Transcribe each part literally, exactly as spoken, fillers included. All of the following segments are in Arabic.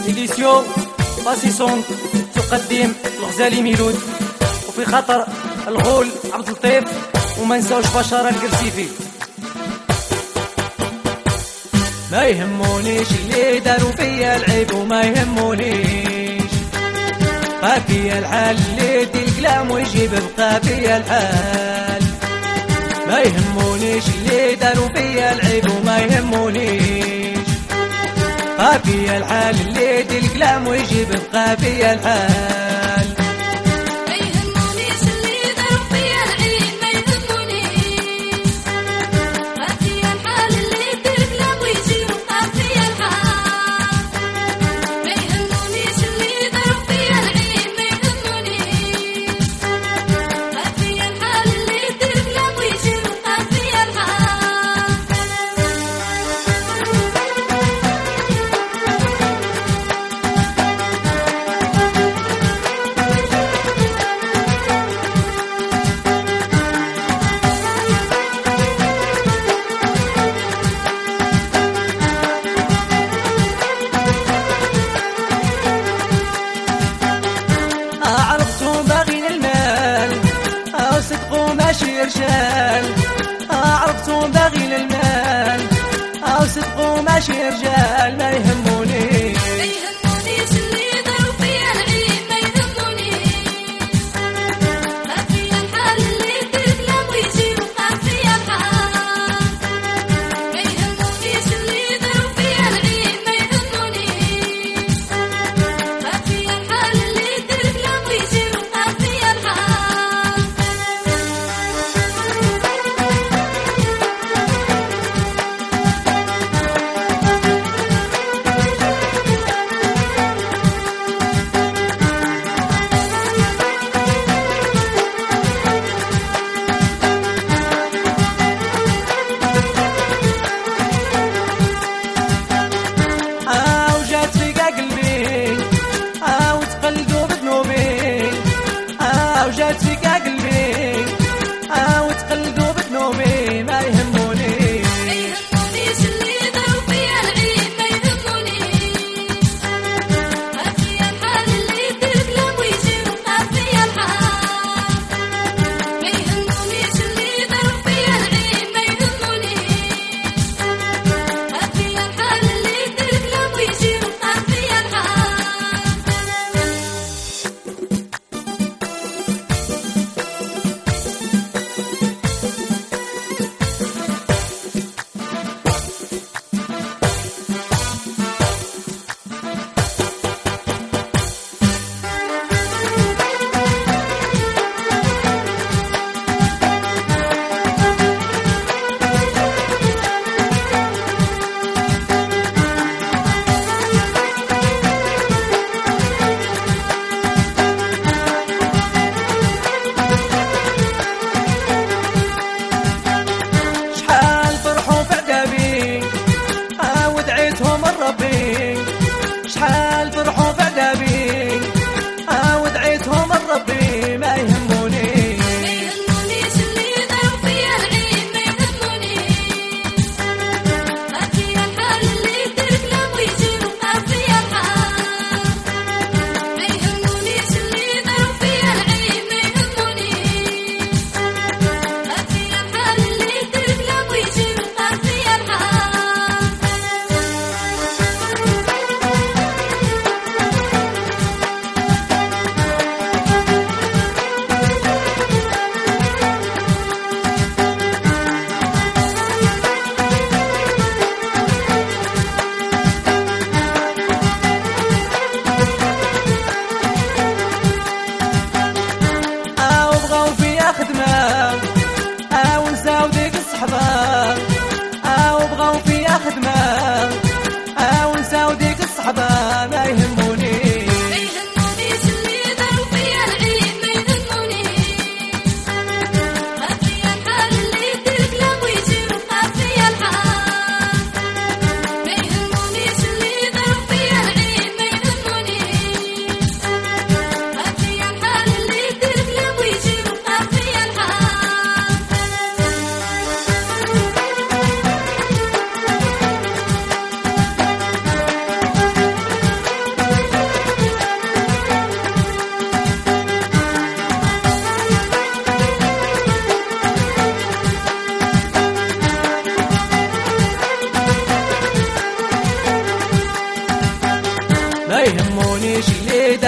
إديسيون باسيسون تقدم الغزالي ميلود، وفي خطر الغول عبد اللطيف، وما نساوش بشارة القرسيفي. ما يهمونيش اللي داروا فيا العيب وما يهمونيش، بقى فيا الحال اللي يدي الكلام ويجيب بقى فيا الحال. ما يهمونيش اللي داروا فيا العيب وما يهمونيش، بقى فيا الحال اللي يدي الكلام ويجيب بقى فيا الحال. ماشي رجال عرفتو باغي للمال، أو صدقو ماشي رجال. ما يهمونيش ما يهمونيش اللي داروا فيا العيب، ما يهمونيش، ما فيا الحال اللي يدير كلام ويجي وقع فيا الحال. ما يهمونيش اللي داروا فيا العيب، ما يهمونيش، ما فيا الحال اللي يدير كلام ويجي وقع فيا الحال.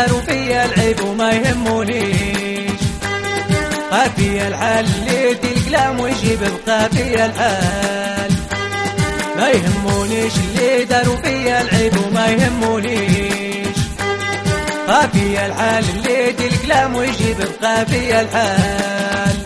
داروا فيا العيب وما يهمونيش، بقى فيا الحال اللي يدي الكلام ويجيب بقى فيا الحال. ما يهمونيش اللي داروا فيا العيب وما يهمونيش، بقى فيا الحال اللي يدي الكلام ويجيب بقى فيا الحال.